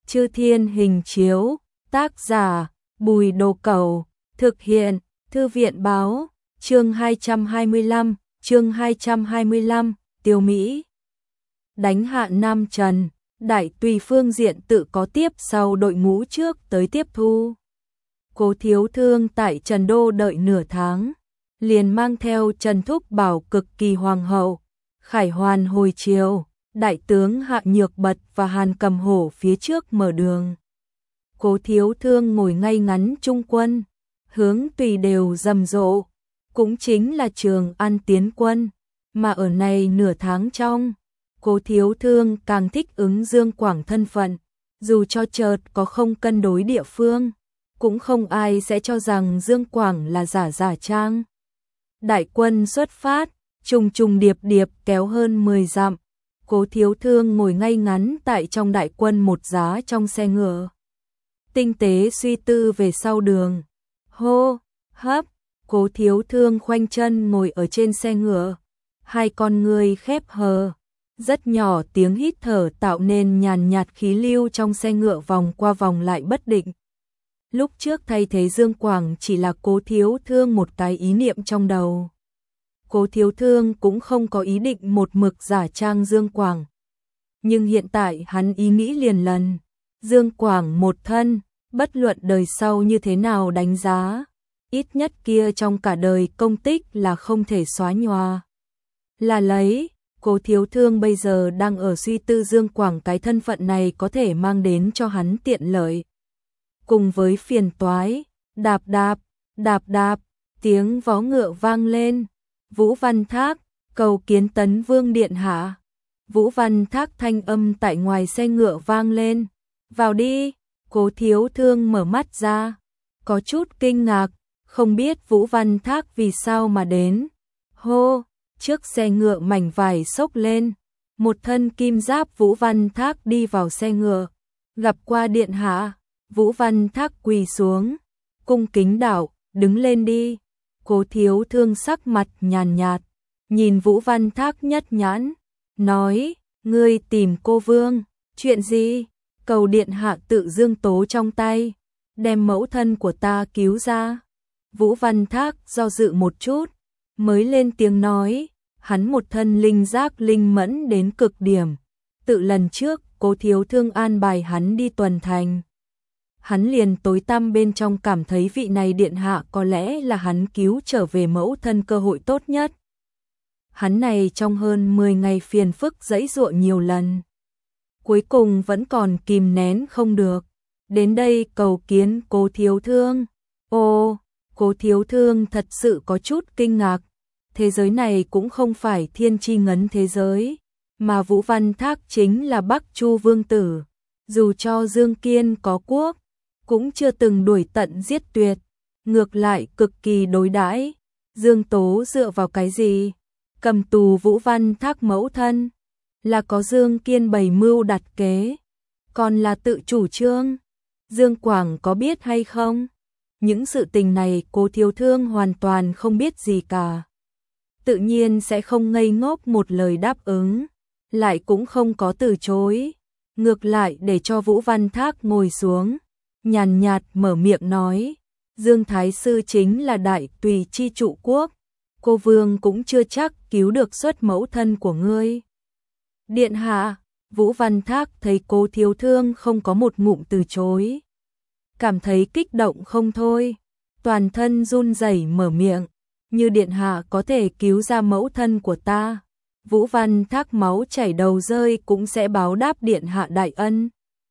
Chư Thiên Hình Chiếu, tác giả Bùi Đồ Cẩu, thực hiện Thư viện báo, chương 225, Tiêu Mỹ. Đánh hạ Nam Trần, Đại Tùy phương diện tự có tiếp sau đội ngũ trước tới tiếp thu. Cố Thiếu Thương tại Trần Đô đợi nửa tháng, liền mang theo Trần Thúc Bảo Cực Kỳ Hoàng hậu, Khải Hoàn hồi chiều, đại tướng Hạ Nhược Bật và Hàn Cầm Hổ phía trước mở đường. Cố Thiếu Thương ngồi ngay ngắn trung quân, hướng tùy đều rầm rộ, cũng chính là Trường An tiến quân, mà ở này nửa tháng trong, Cố Thiếu Thương càng thích ứng Dương Quảng thân phận, dù cho chợt có không cân đối địa phương, cũng không ai sẽ cho rằng Dương Quảng là giả trang. Đại quân xuất phát, trùng trùng điệp điệp kéo hơn 10 dặm, Cố Thiếu Thương ngồi ngay ngắn tại trong đại quân một giá trong xe ngựa. Tinh tế suy tư về sau đường. Hô, hấp, Cố Thiếu Thương khoanh chân ngồi ở trên xe ngựa. Hai con người khép hờ. Rất nhỏ tiếng hít thở tạo nên nhàn nhạt khí lưu trong xe ngựa vòng qua vòng lại bất định. Lúc trước thay thế Dương Quảng chỉ là Cố Thiếu Thương một cái ý niệm trong đầu. Cố Thiếu Thương cũng không có ý định một mực giả trang Dương Quảng. Nhưng hiện tại hắn ý nghĩ liền lần. Dương Quảng một thân, bất luận đời sau như thế nào đánh giá, ít nhất kia trong cả đời công tích là không thể xóa nhòa. Là lấy, Cố Thiếu Thương bây giờ đang ở suy tư Dương Quảng cái thân phận này có thể mang đến cho hắn tiện lợi. Cùng với phiền toái, đạp đạp, tiếng vó ngựa vang lên. Vũ Văn Thác, cầu kiến Tấn Vương điện hạ. Vũ Văn Thác thanh âm tại ngoài xe ngựa vang lên. Vào đi, Cố Thiếu Thương mở mắt ra, có chút kinh ngạc, không biết Vũ Văn Thác vì sao mà đến. Hô, trước xe ngựa mảnh vải xốc lên, một thân kim giáp Vũ Văn Thác đi vào xe ngựa, gặp qua điện hạ. Vũ Văn Thác quỳ xuống, cung kính đạo, đứng lên đi. Cố Thiếu Thương sắc mặt nhàn nhạt, nhìn Vũ Văn Thác nhất nhãn, nói, ngươi tìm cô Vương, chuyện gì? Cầu điện hạ tự Dương tố trong tay, đem mẫu thân của ta cứu ra. Vũ Văn Thác do dự một chút, mới lên tiếng nói, hắn một thân linh giác linh mẫn đến cực điểm, tự lần trước Cố Thiếu Thương an bài hắn đi tuần thành. Hắn liền tối tăm bên trong cảm thấy vị này điện hạ có lẽ là hắn cứu trở về mẫu thân cơ hội tốt nhất. Hắn này trong hơn 10 ngày phiền phức giãy giụa nhiều lần, cuối cùng vẫn còn kìm nén không được, đến đây cầu kiến Cố Thiếu Thương. Ô, Cố Thiếu Thương thật sự có chút kinh ngạc, thế giới này cũng không phải thiên chi ngấn thế giới, mà Vũ Văn Thác chính là Bắc Chu vương tử, dù cho Dương Kiên có quốc, cũng chưa từng đuổi tận giết tuyệt, ngược lại cực kỳ đối đãi. Dương Tố dựa vào cái gì? Cầm tù Vũ Văn Thác mẫu thân, là có Dương Kiên bày mưu đặt kế, còn là tự chủ trương. Dương Quảng có biết hay không? Những sự tình này Cố Thiếu Thương hoàn toàn không biết gì cả. Tự nhiên sẽ không ngây ngốc một lời đáp ứng, lại cũng không có từ chối. Ngược lại để cho Vũ Văn Thác ngồi xuống, nhàn nhạt mở miệng nói, Dương Thái Sư chính là đại tùy chi trụ quốc, cô Vương cũng chưa chắc cứu được xuất mẫu thân của ngươi. Điện hạ, Vũ Văn Thác thấy Cố Thiếu Thương không có một ngụm từ chối, cảm thấy kích động không thôi, toàn thân run rẩy mở miệng, như điện hạ có thể cứu ra mẫu thân của ta, Vũ Văn Thác máu chảy đầu rơi cũng sẽ báo đáp điện hạ đại ân.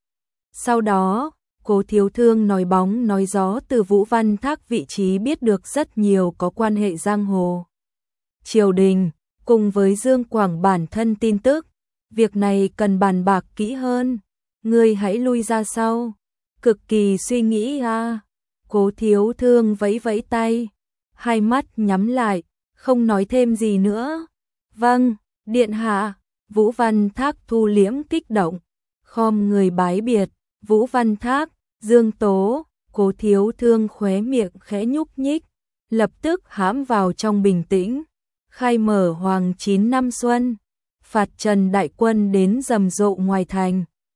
Sau đó, Cố Thiếu Thương nói bóng nói gió từ Vũ Văn Thác vị trí biết được rất nhiều có quan hệ giang hồ, triều đình, cùng với Dương Quảng bản thân tin tức. Việc này cần bàn bạc kỹ hơn, ngươi hãy lui ra sau. Cực kỳ suy nghĩ a. Cố Thiếu Thương vẫy vẫy tay, hai mắt nhắm lại, không nói thêm gì nữa. Vâng, điện hạ. Vũ Văn Thác thu liễm kích động, khom người bái biệt. Vũ Văn Thác, Dương Tố. Cố Thiếu Thương khóe miệng khẽ nhúc nhích, lập tức hãm vào trong bình tĩnh. Khai mở Hoàng 9 năm xuân, phạt Trần đại quân đến rầm rộ ngoài thành,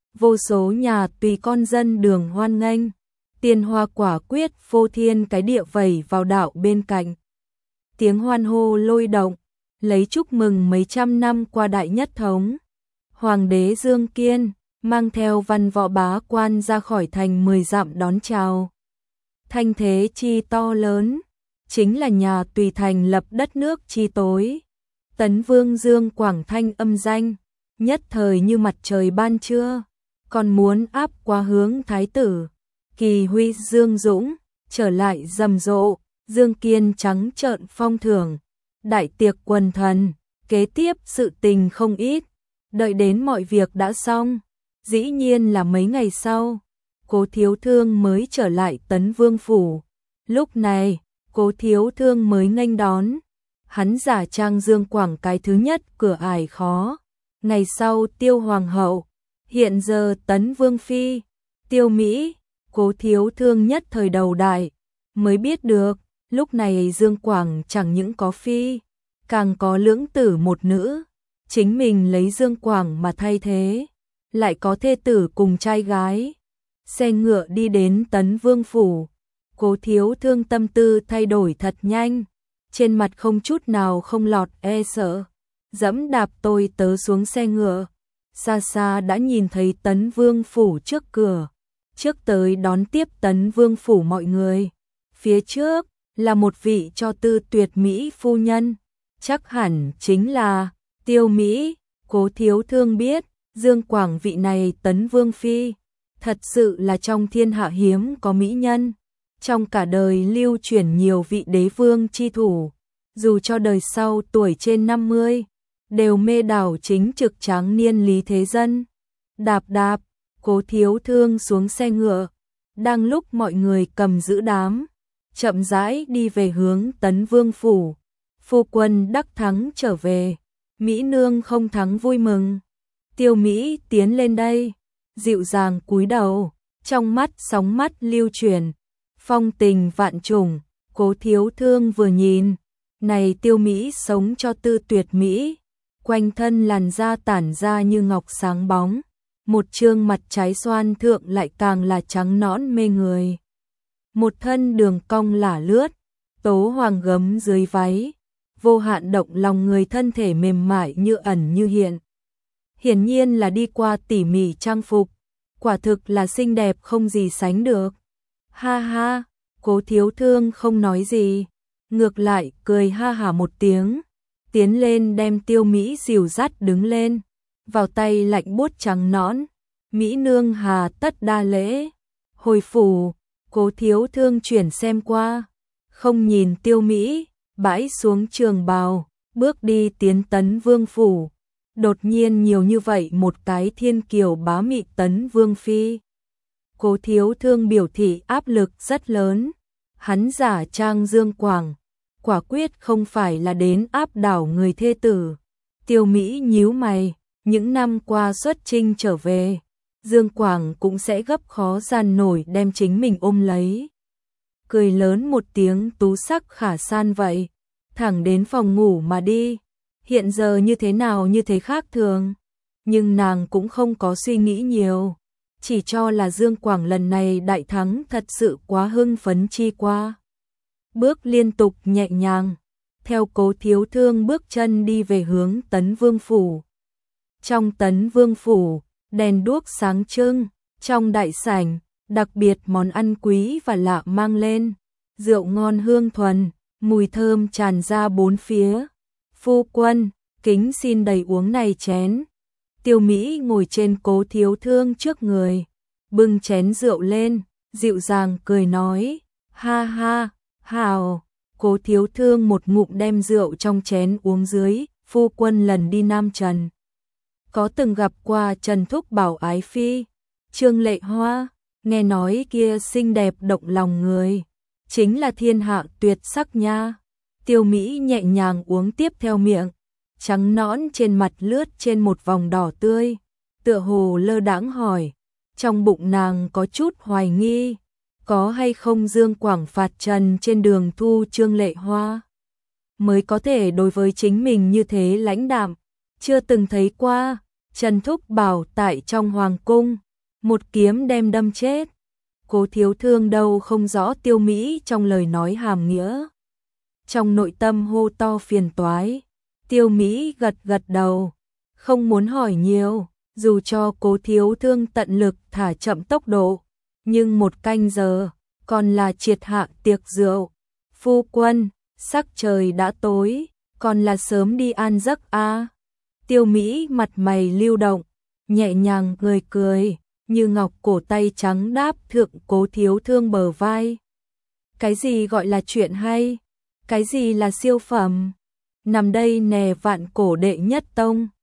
vô số nhà tùy con dân đường hoan nghênh, tiền hoa quả quyết phô thiên cái địa vẩy vào đạo bên cạnh. Tiếng hoan hô lôi động, lấy chúc mừng mấy trăm năm qua đại nhất thống. Hoàng đế Dương Kiên mang theo văn võ bá quan ra khỏi thành 10 dặm đón chào. Thanh thế chi to lớn, chính là nhà tùy thành lập đất nước chi tối. Tấn Vương Dương Quảng thanh âm danh, nhất thời như mặt trời ban trưa, còn muốn áp qua hướng thái tử. Kỳ huy Dương Dũng, trở lại rầm rộ, Dương Kiên trắng trợn phong thưởng, đại tiệc quần thần, kế tiếp sự tình không ít, đợi đến mọi việc đã xong, dĩ nhiên là mấy ngày sau, Cố Thiếu Thương mới trở lại Tấn Vương phủ. Lúc này, Cố Thiếu Thương mới nghênh đón, hắn giả trang Dương Quảng cái thứ nhất cửa ải khó, ngày sau Tiêu Hoàng hậu, hiện giờ Tấn Vương phi, Tiêu Mỹ. Cố Thiếu Thương nhất thời đầu đại, mới biết được, lúc này Dương Quảng chẳng những có phi, càng có lưỡng tử một nữ, chính mình lấy Dương Quảng mà thay thế, lại có thê tử cùng trai gái. Xe ngựa đi đến Tấn Vương phủ, Cố Thiếu Thương tâm tư thay đổi thật nhanh, trên mặt không chút nào không lọt e sợ, dẫm đạp tôi tớ xuống xe ngựa, xa xa đã nhìn thấy Tấn Vương phủ trước cửa. Trước tới đón tiếp Tấn Vương phủ mọi người, phía trước là một vị cho tư tuyệt mỹ phu nhân, chắc hẳn chính là Tiêu Mỹ. Cố Thiếu Thương biết, Dương Quảng vị này Tấn Vương phi, thật sự là trong thiên hạ hiếm có mỹ nhân, trong cả đời lưu truyền nhiều vị đế vương chi thủ, dù cho đời sau tuổi trên 50, đều mê đảo chính trực tráng niên Lý Thế Dân. Đạp đạp, Cố Thiếu Thương xuống xe ngựa, đang lúc mọi người cầm giữ đám, chậm rãi đi về hướng Tấn Vương phủ. Phu quân đắc thắng trở về, Mỹ nương không thắng vui mừng. Tiêu Mỹ tiến lên đây, dịu dàng cúi đầu, trong mắt sóng mắt lưu chuyển, phong tình vạn trùng. Cố Thiếu Thương vừa nhìn, này Tiêu Mỹ sống cho tư tuyệt mỹ, quanh thân làn da tản ra như ngọc sáng bóng. Một trương mặt trái xoan thượng lại càng là trắng nõn mê người. Một thân đường cong lả lướt, tố hoàng gấm dưới váy, vô hạn động lòng người, thân thể mềm mại như ẩn như hiện. Hiển nhiên là đi qua tỉ mỉ trang phục, quả thực là xinh đẹp không gì sánh được. Ha ha, Cố Thiếu Thương không nói gì, ngược lại cười ha hả một tiếng, tiến lên đem Tiêu Mỹ dìu dắt đứng lên. Vào tay lạnh buốt trắng nõn, Mỹ nương hà tất đa lễ. Hồi phủ, Cố Thiếu Thương chuyển xem qua, không nhìn Tiêu Mỹ, bãi xuống trường bào, bước đi tiến Tấn Vương phủ. Đột nhiên nhiều như vậy một cái thiên kiều bá mị Tấn Vương phi. Cố Thiếu Thương biểu thị áp lực rất lớn, hắn giả trang Dương Quảng, quả quyết không phải là đến áp đảo người thê tử. Tiêu Mỹ nhíu mày. Những năm qua xuất chinh trở về, Dương Quảng cũng sẽ gấp khó gian nổi đem chính mình ôm lấy. Cười lớn một tiếng tú sắc khả san vậy, thẳng đến phòng ngủ mà đi. Hiện giờ như thế nào như thế khác thường, nhưng nàng cũng không có suy nghĩ nhiều, chỉ cho là Dương Quảng lần này đại thắng thật sự quá hưng phấn chi qua. Bước liên tục nhẹ nhàng, theo Cố Thiếu Thương bước chân đi về hướng Tấn Vương phủ. Trong Tấn Vương phủ, đèn đuốc sáng trưng, trong đại sảnh, đặc biệt món ăn quý và lạ mang lên, rượu ngon hương thuần, mùi thơm tràn ra bốn phía. Phu quân, kính xin đầy uống này chén. Tiêu Mỹ ngồi trên Cố Thiếu Thương trước người, bưng chén rượu lên, dịu dàng cười nói, ha ha, hào. Cố Thiếu Thương một ngụm đem rượu trong chén uống dưới. Phu quân lần đi Nam Trần, có từng gặp qua Trần Thúc Bảo ái phi, Trương Lệ Hoa, nghe nói kia xinh đẹp động lòng người, chính là thiên hạ tuyệt sắc nha. Tiêu Mỹ nhẹ nhàng uống tiếp theo miệng, trắng nõn trên mặt lướt trên một vòng đỏ tươi, tựa hồ lơ đãng hỏi, trong bụng nàng có chút hoài nghi, có hay không Dương Quảng phạt trần trên đường thu Trương Lệ Hoa, mới có thể đối với chính mình như thế lãnh đạm, chưa từng thấy qua. Trần Thúc bảo tại trong hoàng cung, một kiếm đem đâm chết. Cố Thiếu Thương đâu không rõ Tiêu Mỹ trong lời nói hàm nghĩa. Trong nội tâm hô to phiền toái, Tiêu Mỹ gật gật đầu, không muốn hỏi nhiều, dù cho Cố Thiếu Thương tận lực thả chậm tốc độ, nhưng 1 canh giờ, còn là triệt hạ tiệc rượu. Phu quân, sắc trời đã tối, còn là sớm đi an giấc a. Tiêu Mỹ mặt mày lưu động, nhẹ nhàng cười, như ngọc cổ tay trắng đáp thượng Cố Thiếu Thương bờ vai. Cái gì gọi là chuyện hay? Cái gì là siêu phẩm? Nằm đây nè vạn cổ đệ nhất tông.